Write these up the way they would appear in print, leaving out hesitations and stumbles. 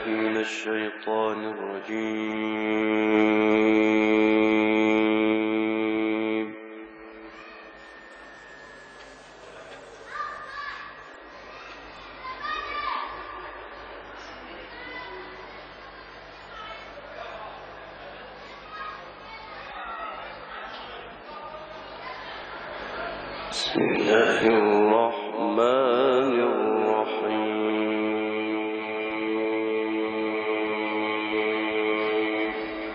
من الشيطان الرجيم. بسم الله الرحمن الرحيم.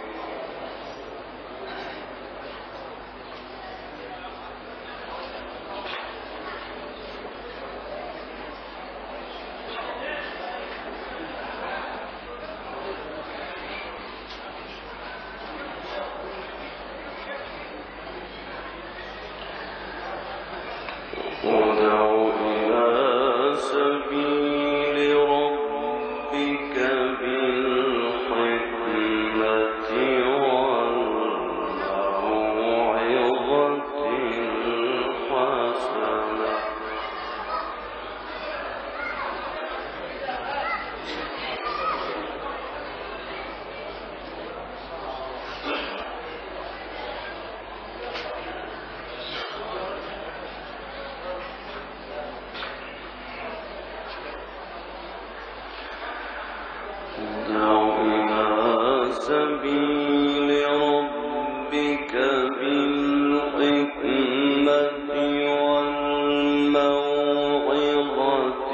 ادع إلى سبيل ربك بالحكمة والموعظة الحسنة سبيل ربك بالحكمة والموعظة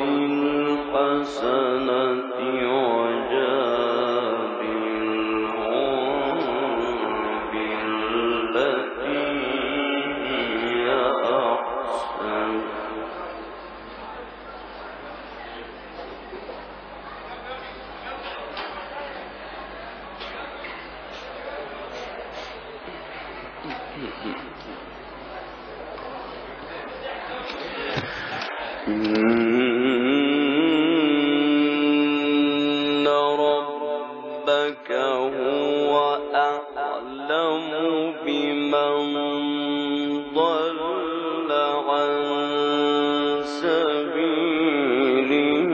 الحسنة وجادلهم بالتي هي أحسن إن ربك هو أعلم بمن ضل عن سبيله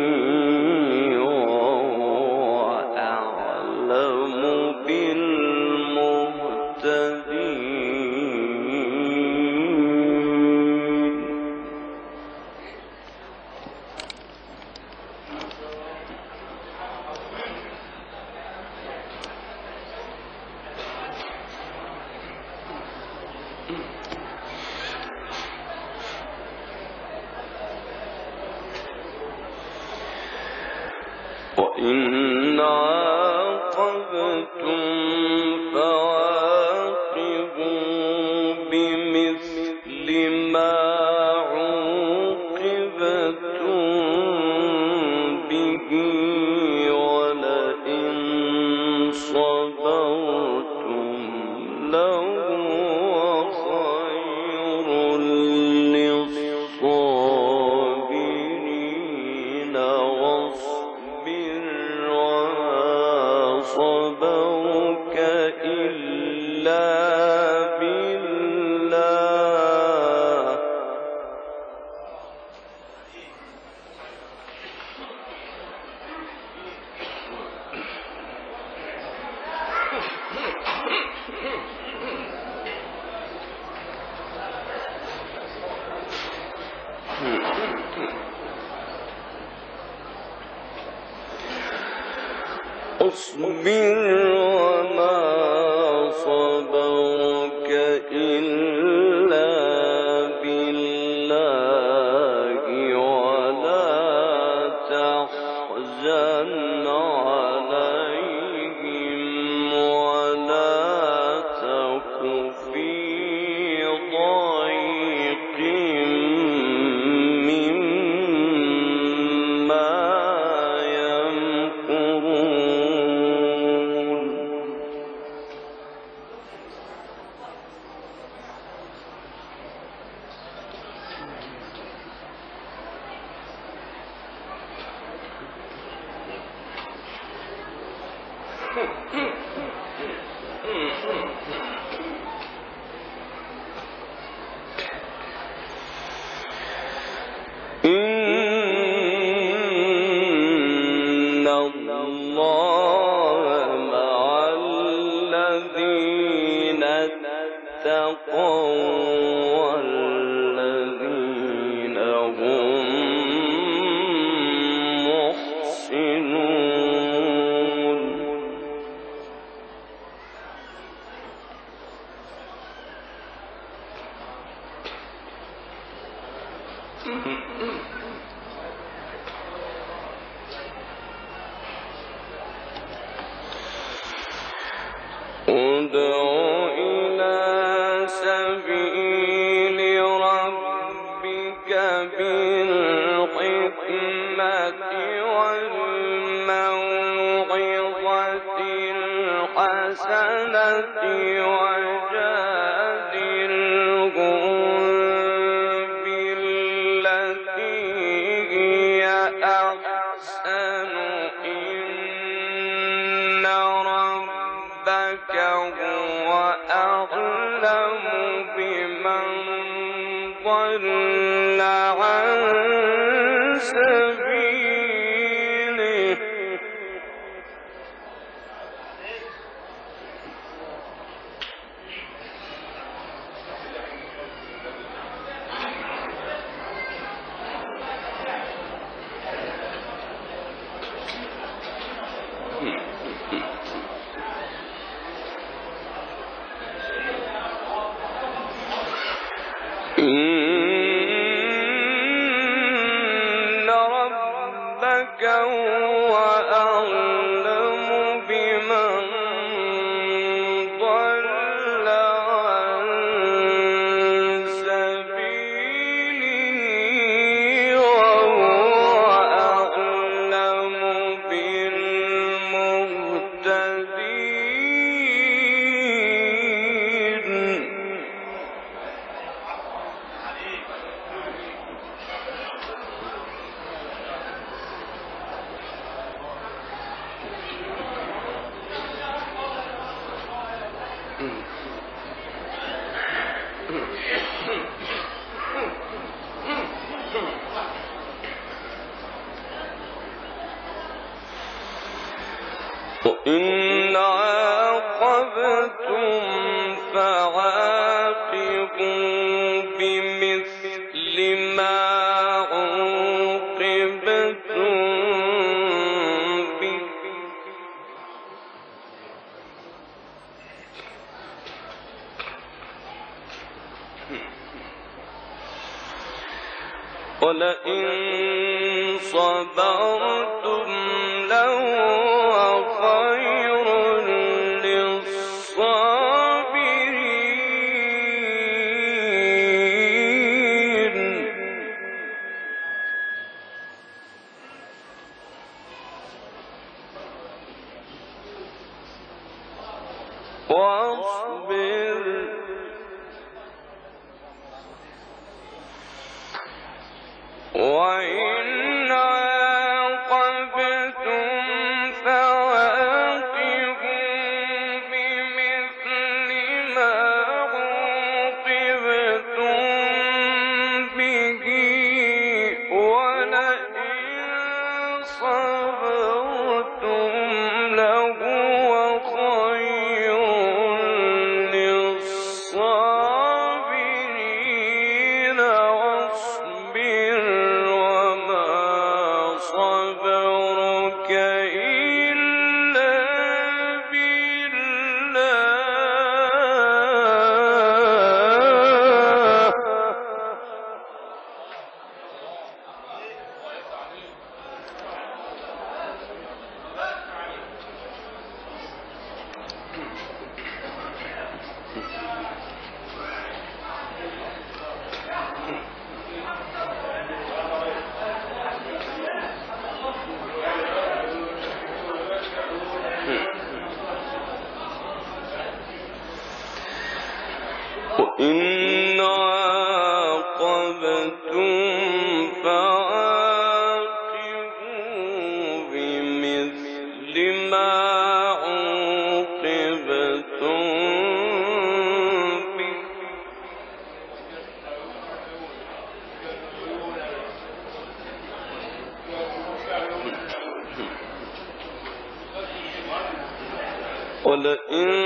وهو أعلم بالمهتدين. وإن عاقبتم فعاقبوا بمثل ما عوقبتم به ولئن صبرتم لهو خير للصابرين. صبرك إلا بالله اصبر وما صبرك إلا بالله ولا تحزن عليهم ولا تك في ضيق مما يمكرون. إن الله ادع إلى سبيل ربك بالحكمة والموعظة الحسنة وجادلهم بالتي هي أحسن إن ربك هو أعلم بمن ضل عن سبيله إن ربك هو أعلم بمن ضل عن سبيله وهو أعلم بالمهتدين وإن عاقبتم فعاقبوا بمثل ما عوقبتم به ولئن صبرتم لهو خير للصابرين واصبر وإن عاقبتم فعاقبوا بمثل ما عوقبتم به ولئن صبرتم لهو خير للصابرين واصبر وما صبرك إلا وإن عاقبتم فعاقبوا بمثل ما عوقبتم به ولئن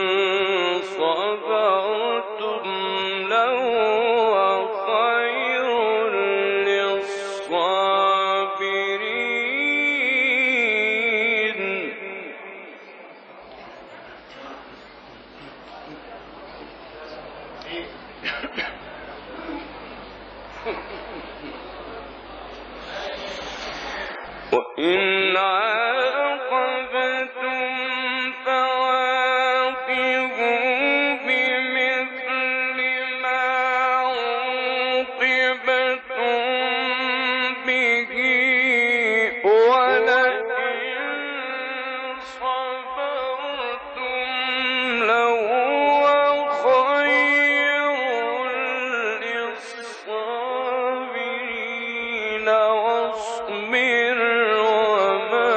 صبرتم لهو خير للصابرين وإن عاقبتم فعاقبوا بمثل ما عوقبتم به ولئن صبرتم لهو خير للصابرين واصبر وما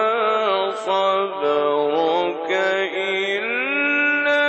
صبرك إلا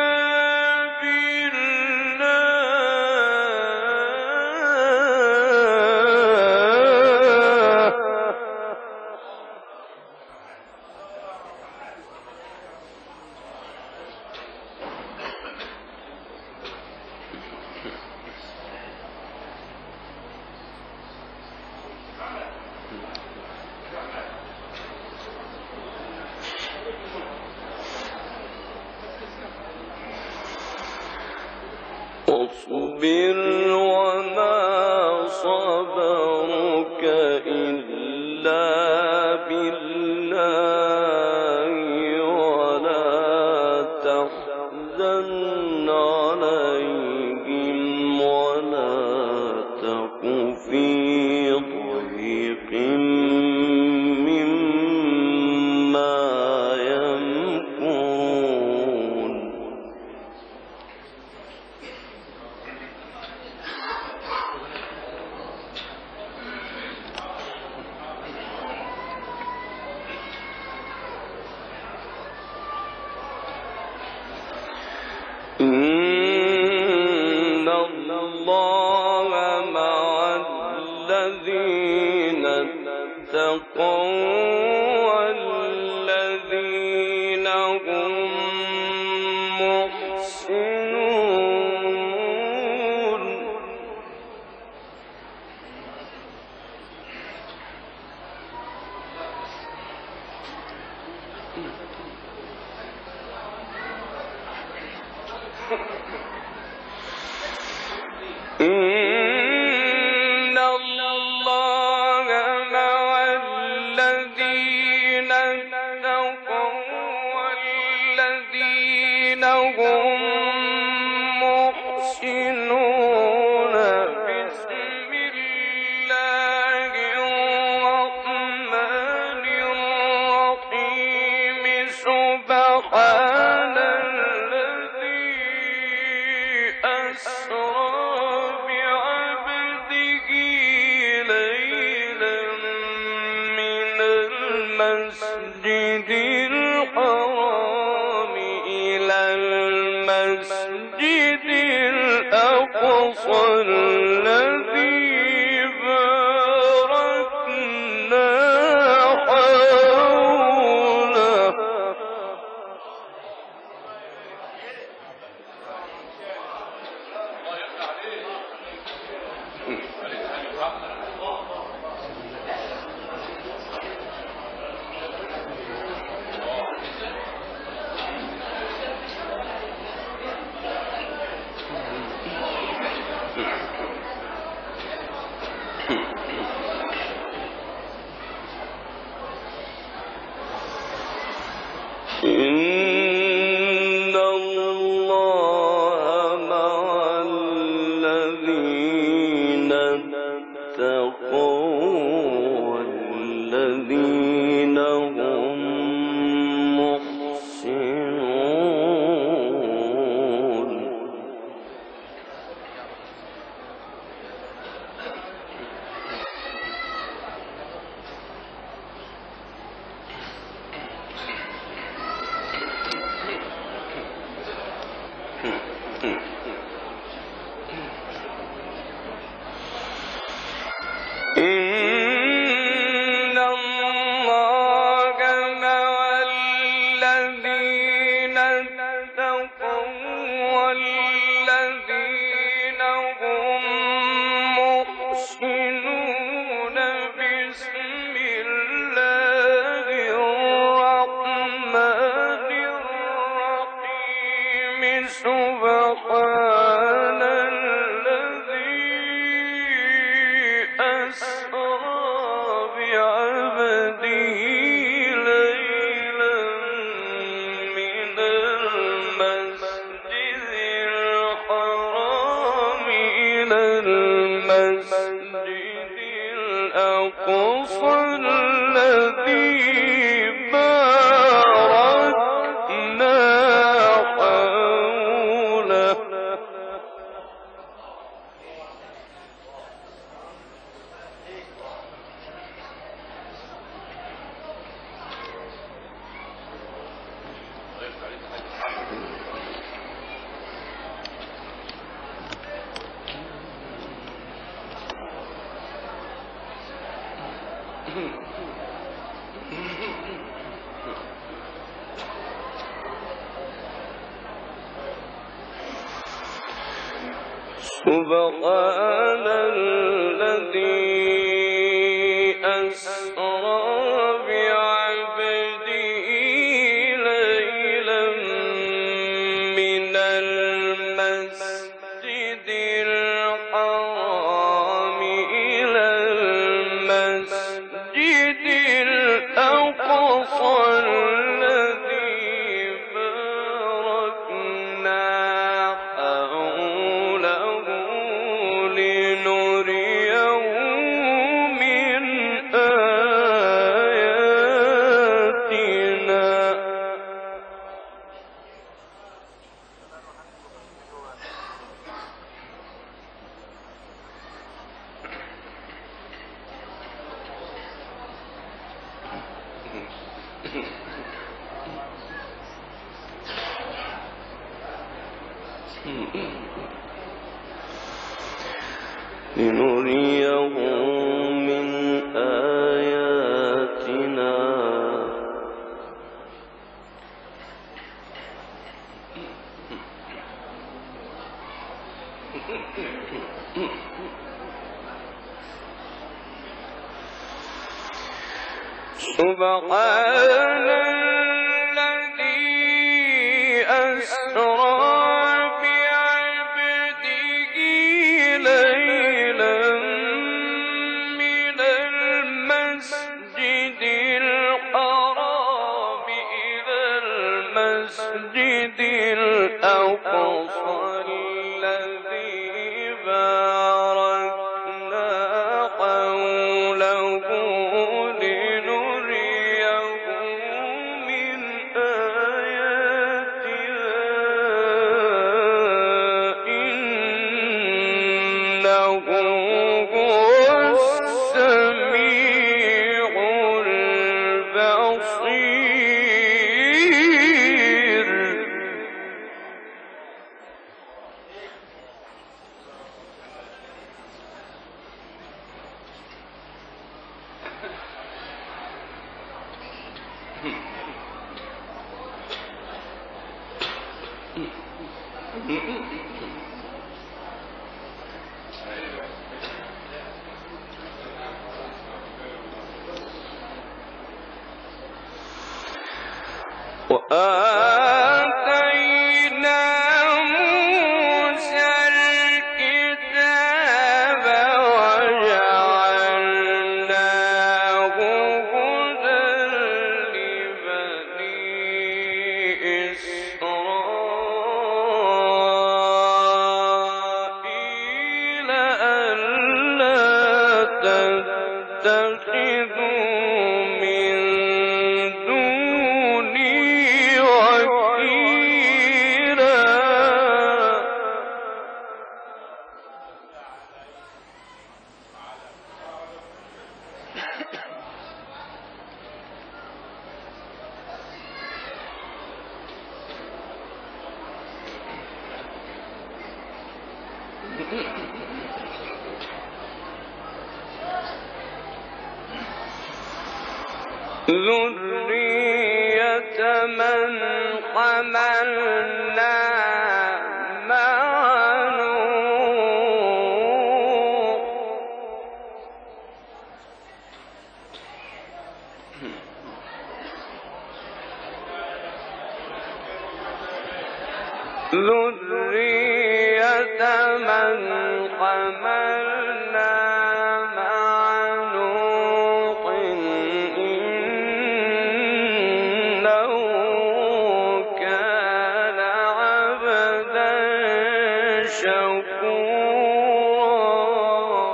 واصبر وما صبرك إلا بالله ولا تحزن عليهم ولا تك في ضيق مما يمكرون إن الله مع الذين اتقوا والذين هم محسنون إن الله مع الذين اتقوا والذين هم محسنون بسم الله الرحمن الرحيم سبحان الذي أسرى بعبده ليلا من المسجد الحرام إلى المسجد الأقصى الذي باركنا حوله إن الله مع الذين اتقوا الأقصى الذي باركنا حوله سبحان الذي أسرى بعبده ليلا من المسجد الحرام إلى المسجد الأقصى الذي باركنا حوله لنريه من آياتنا لنريه من آياتنا سبحان الذي أسرى بعبده ليلا من المسجد الحرام إلى المسجد الأقصى الذي باركنا حوله لنريه من آياتنا إنه هو السميع البصير وآتينا موسى الكتاب وجعلناه هدى لبني إسرائيل ألا تتخذوا من دوني وكيلا ذرية من حملنا مع نوح ذرية من حملنا مع نوح إنه كان عبدا شكورا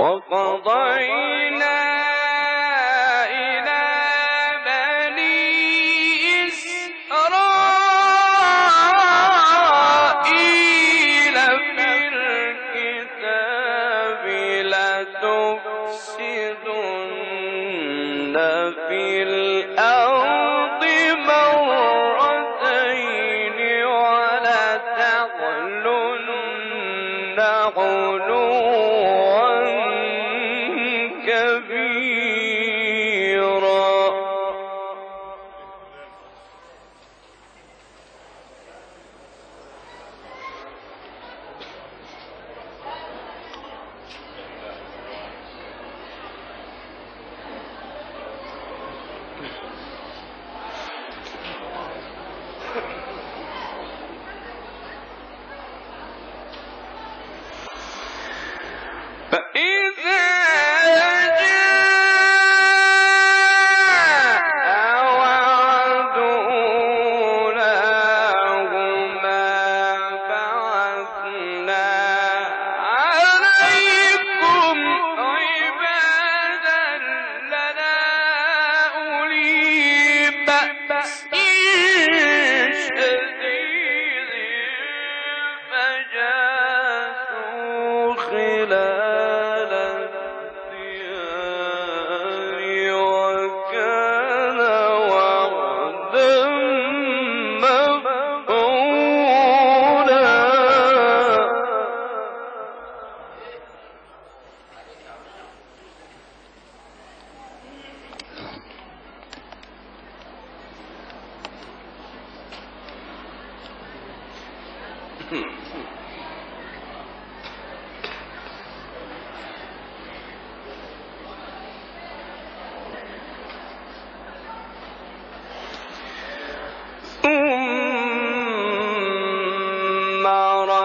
وقضينا إلى بني إسرائيل في الكتاب لتفسدن في الأرض مرتين ولتعلن علوا كبيرا. فإذا ثم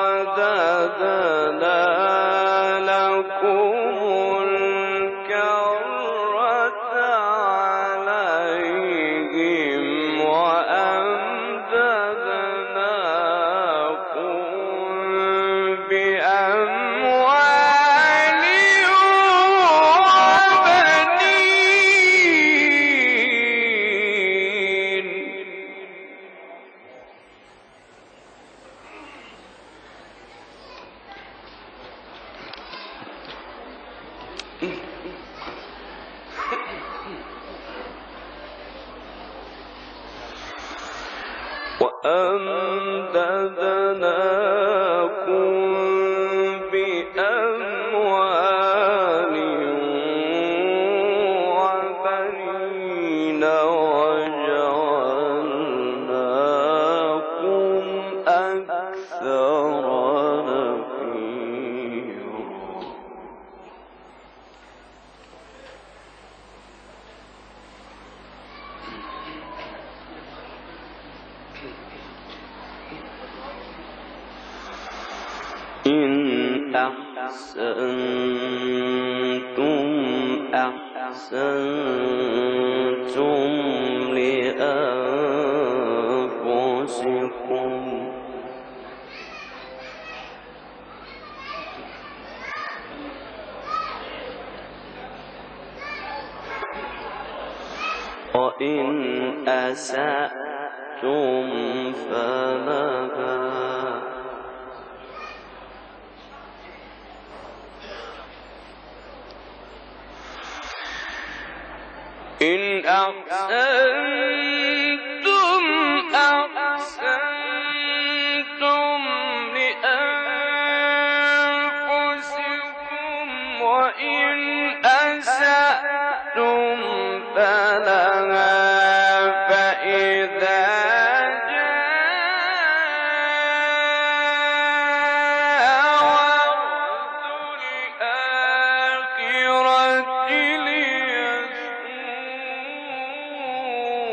رددنا لكم الكرة عليهم وأمددناكم بأموال وبنين. وأمددناكم بأموال وبنين وجعلناكم أكثر نفيرا. إن أحسنتم أحسنتم لأنفسكم وإن أسأتم فلها. إن أحسنتم أحسنتم لأنفسكم وإن أسأتم فلها. فإذا جاء وعد الآخرة ليسوءوا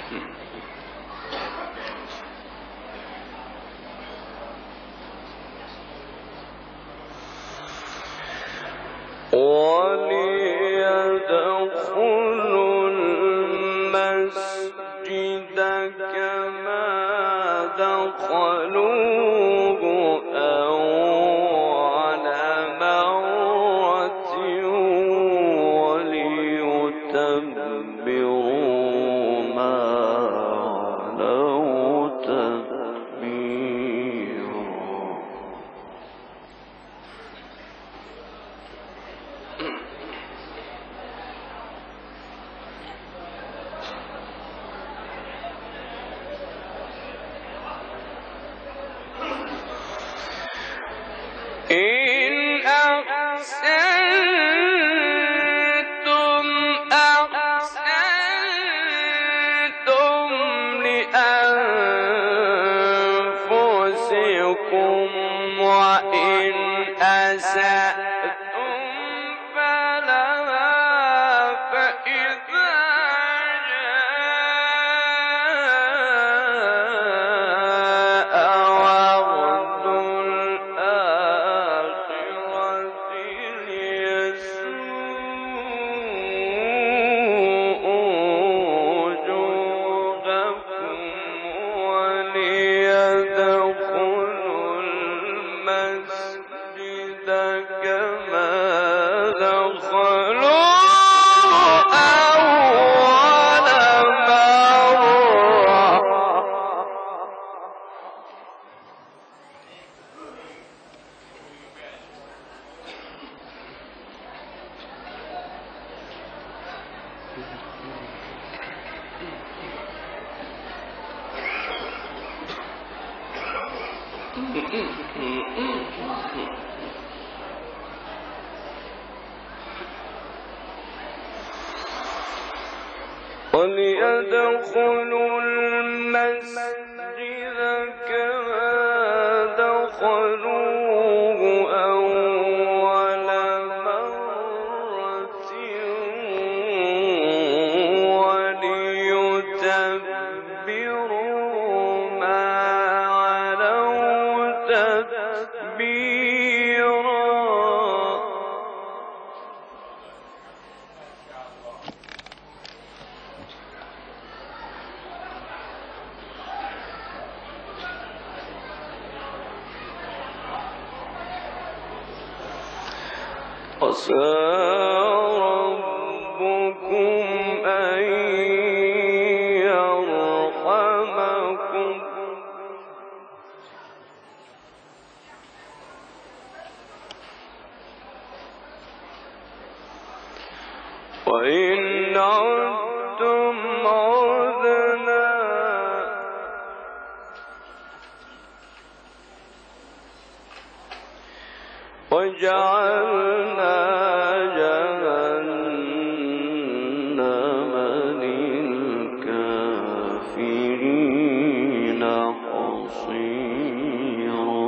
وليدخلوا المسجد كما دخلوه أول مرة وليتبروا ما علوا تتبيرا. إن أحسنتم أحسنتم لأنفسكم وإن أسأتم فلها فإذا وليدخلوا المسجد كما دخلوه أول مرة وليتبروا ما علوا تتبيرا. عسى ربكم أن يرحمكم وإن عدتم عدنا وجعلنا جهنم للكافرين حصيرا.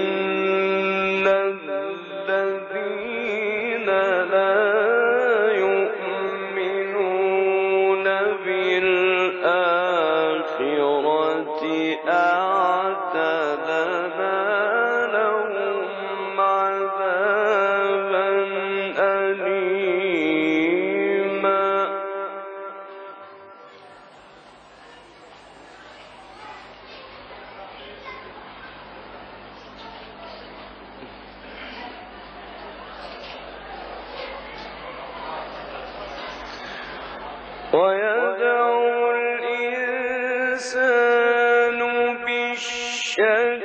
وأن الذين لا ويدعو الإنسان بالشر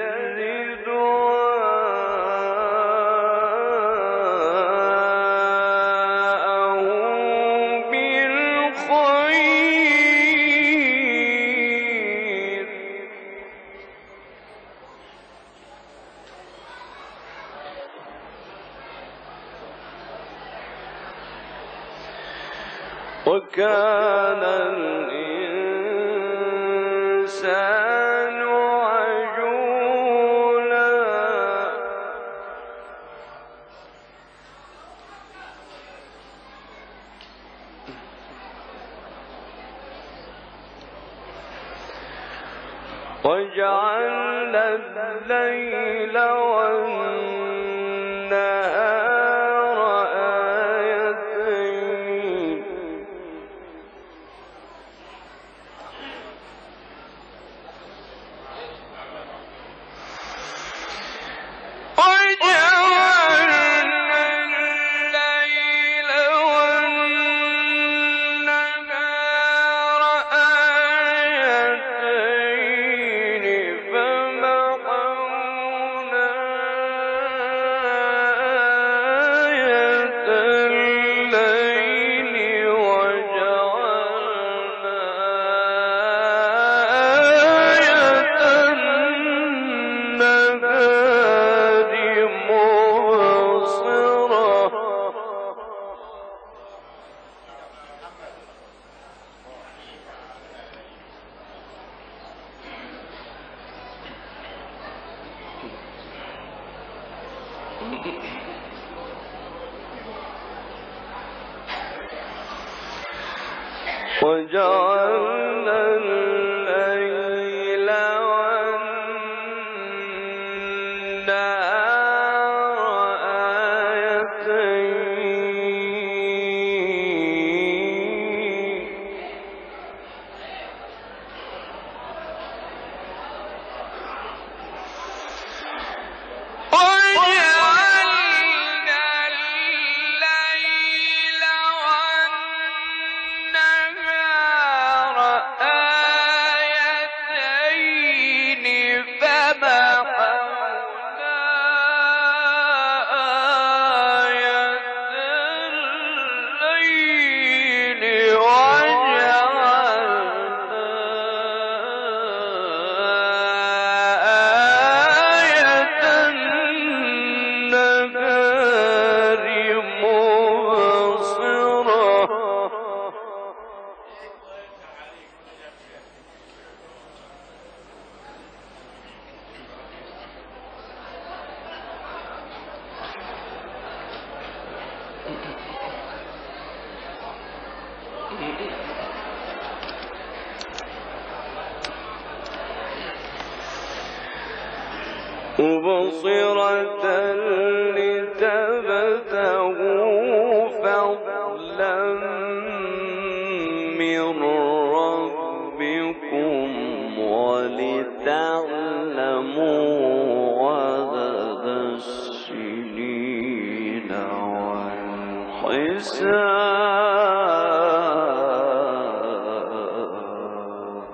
دعاءه بالخير. وكان الإنسان عجولا وجعلنا الليل والنهار آيتين وجعلنا الليل والنهار آيتين فمحونا آية الليل وجعلنا آية النهار مبصرة. وجعلنا الليل والنهار آيتين وجعلنا الليل والنهار آيتين فمحونا آية الليل وجعلنا آية النهار مبصرة. مبصرة لتبتغوا فضلا من ربكم ولتعلموا عدد السنين والحساب.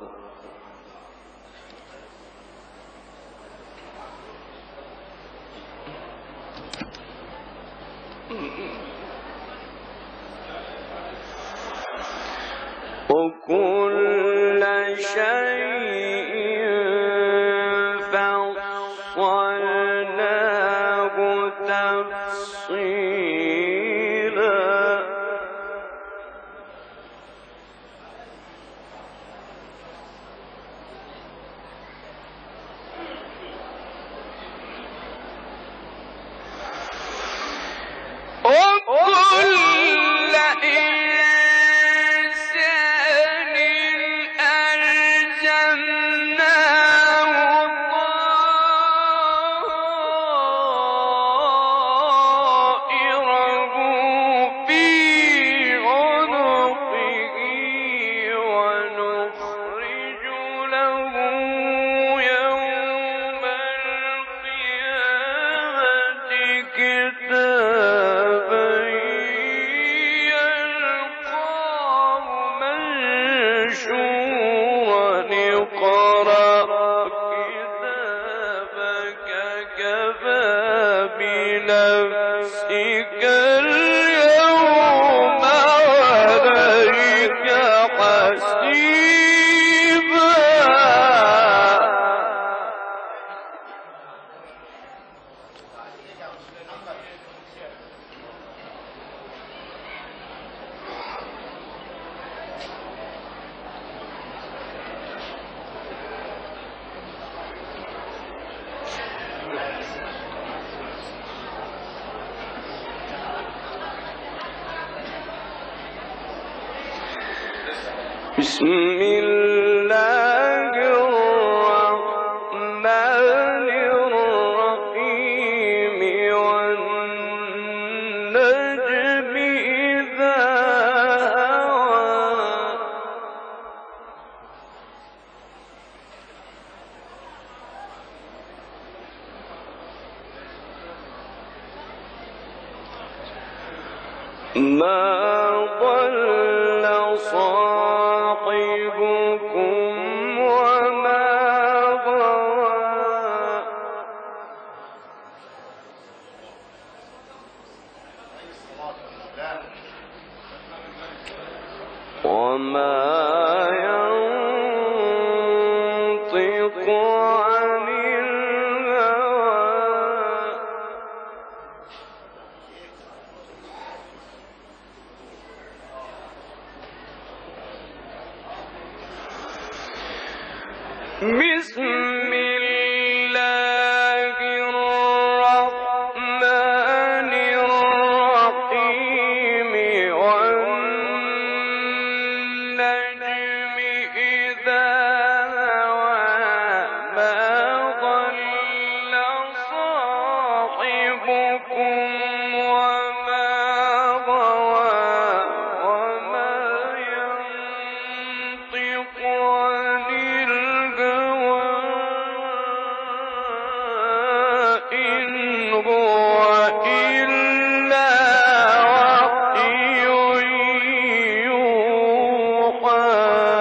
وكل شيء فصلناه تفصيلا. وكل إنسان ألزمناه طائره نفسك اليوم عليك حسيبا بسم الله الرحمن الرحيم والنجم إذا هوى ما ضل صاحبكم وما غوى وما ينطق عن الهوى بسم الله الرحمن الرحيم والنجم إذا هوى ما ضل صاحبكم وما غوى وما ينطق عن الهوى إن هو إلا وحي يوحى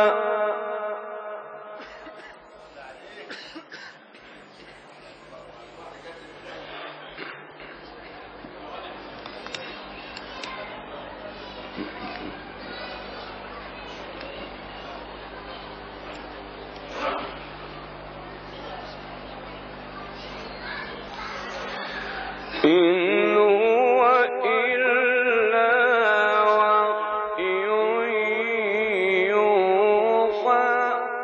إن هو إلا وحي يوحى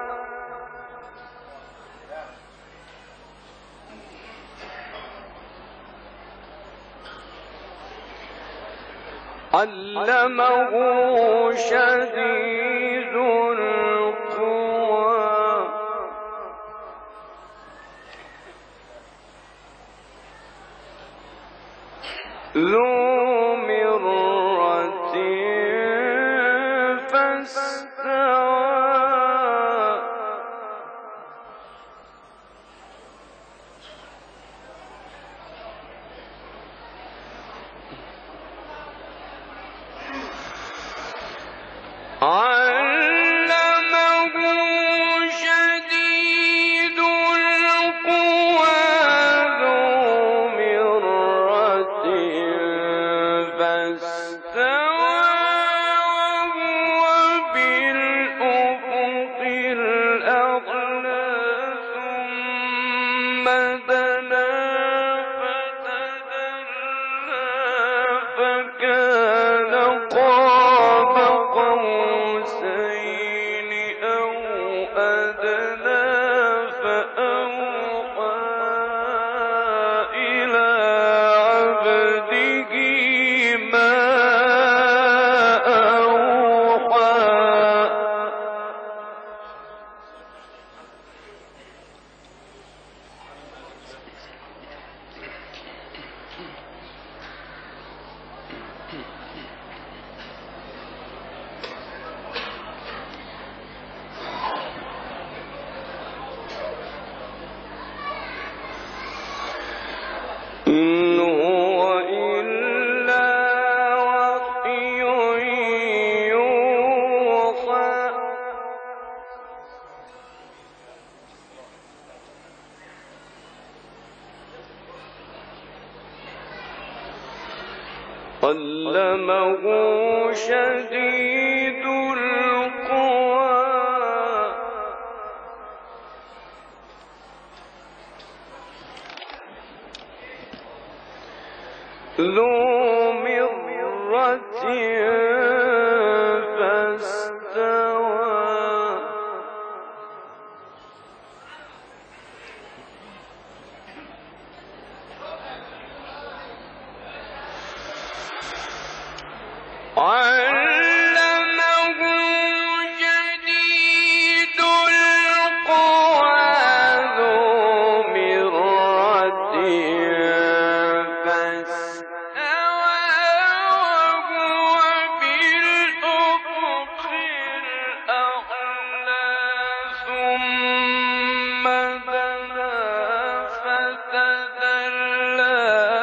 علمه شديد القوى ذو مرة فاستوى علمه شديد القوى ذو مرة فاستوى وهو بالأفق الأعلى ثم دنا فتدلى فكان قاب قوسين أو أدنى فأوحى إلى عبده ما أوحى إن هو إلا وحي يوحى علمه شديد القوى ذو مرة فاستوى علمه شديد القوى ذو مرة فاستوى وهو بالأفق الأعلى ثم دنا فتدلى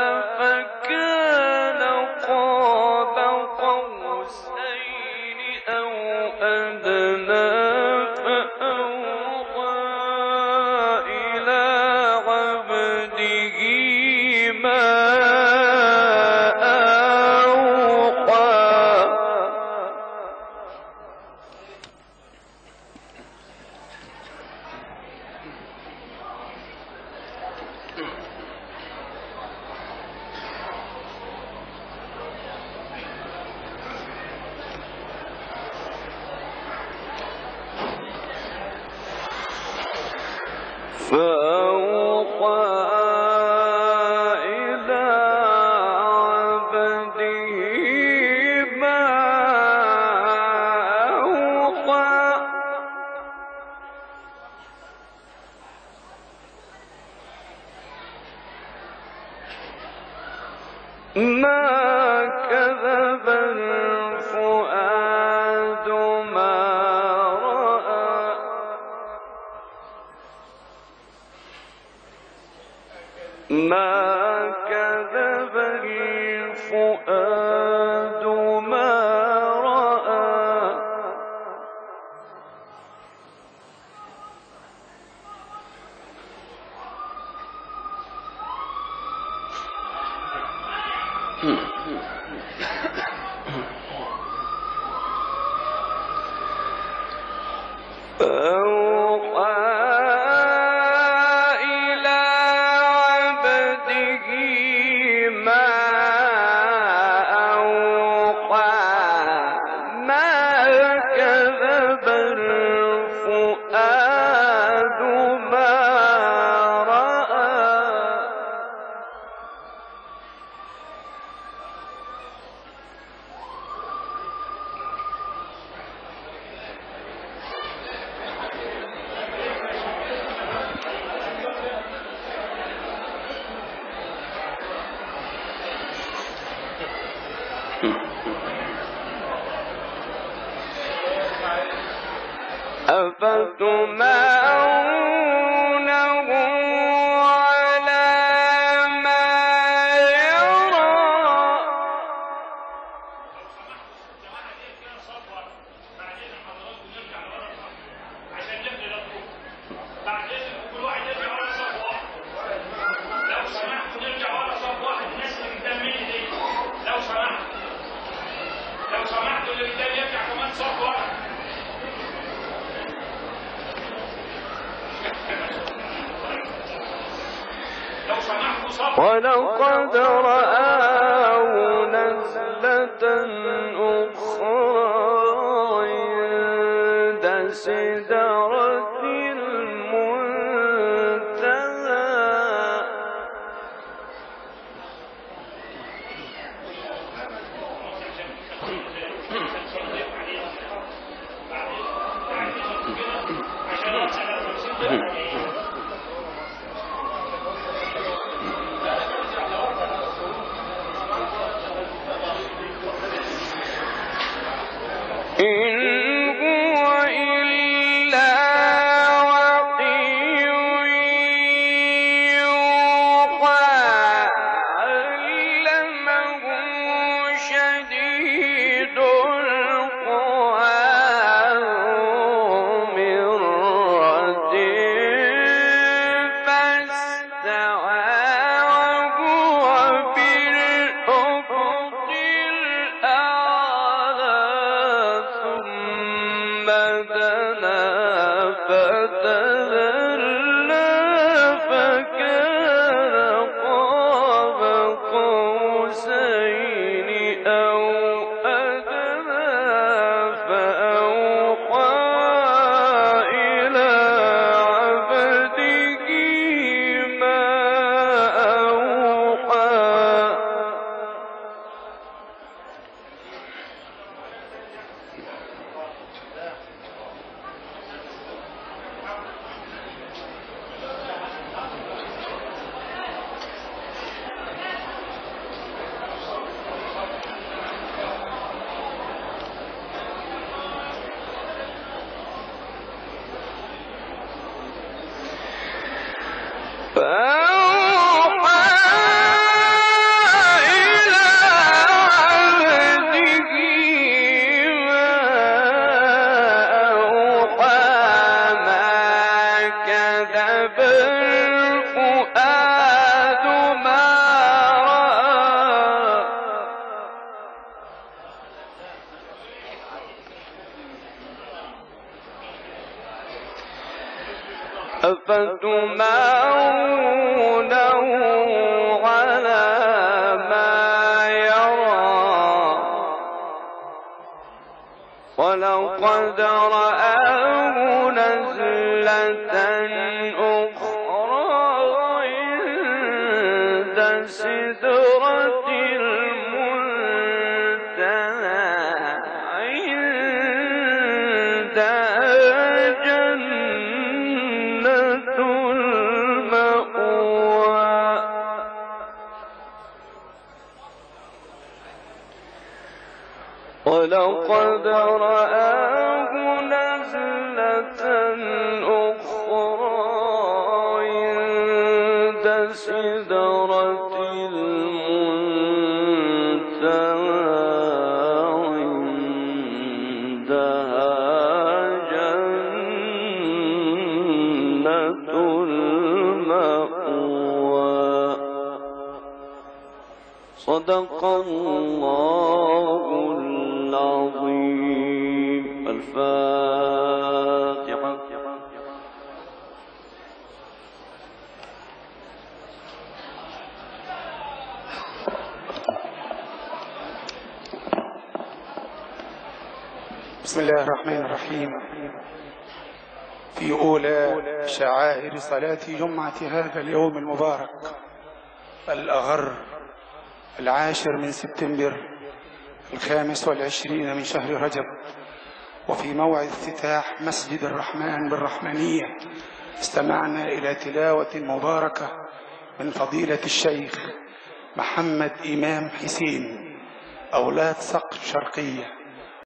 فكان قاب قوسين أو أدنى فأوحى إلى عبده ما أوحى فأوحى إلى عبده ما أوحى ما كذب الفؤاد ما رأى ما كذب الفؤاد ما رأى أفتمارونه على ما يرى لو سمحتوا اللي قدام يرجع كمان صف واحد. ولقد رآه نزلة أخرى عند سدرة المنتهى إن هو إلا فتدلى فكان قاب قوسين أو أدنى فأوحى إلى عبده ما أوحى أفتمارونه على ما يرى ولقد رآه نزلة أخرى عند سدرة المنتهى عندها ولقد رآه نزلة أخرى عند سدرة المنتهى عندها جنة المأوى صدق الله العظيم. الفاتحة. بسم الله الرحمن الرحيم. في أولى شعائر صلاة جمعة هذا اليوم المبارك الأغر 10 من سبتمبر 25 من شهر رجب، وفي موعد افتتاح مسجد الرحمن بالرحمنية استمعنا إلى تلاوة مباركة من فضيلة الشيخ محمد إمام حسين أولاد صقر شرقية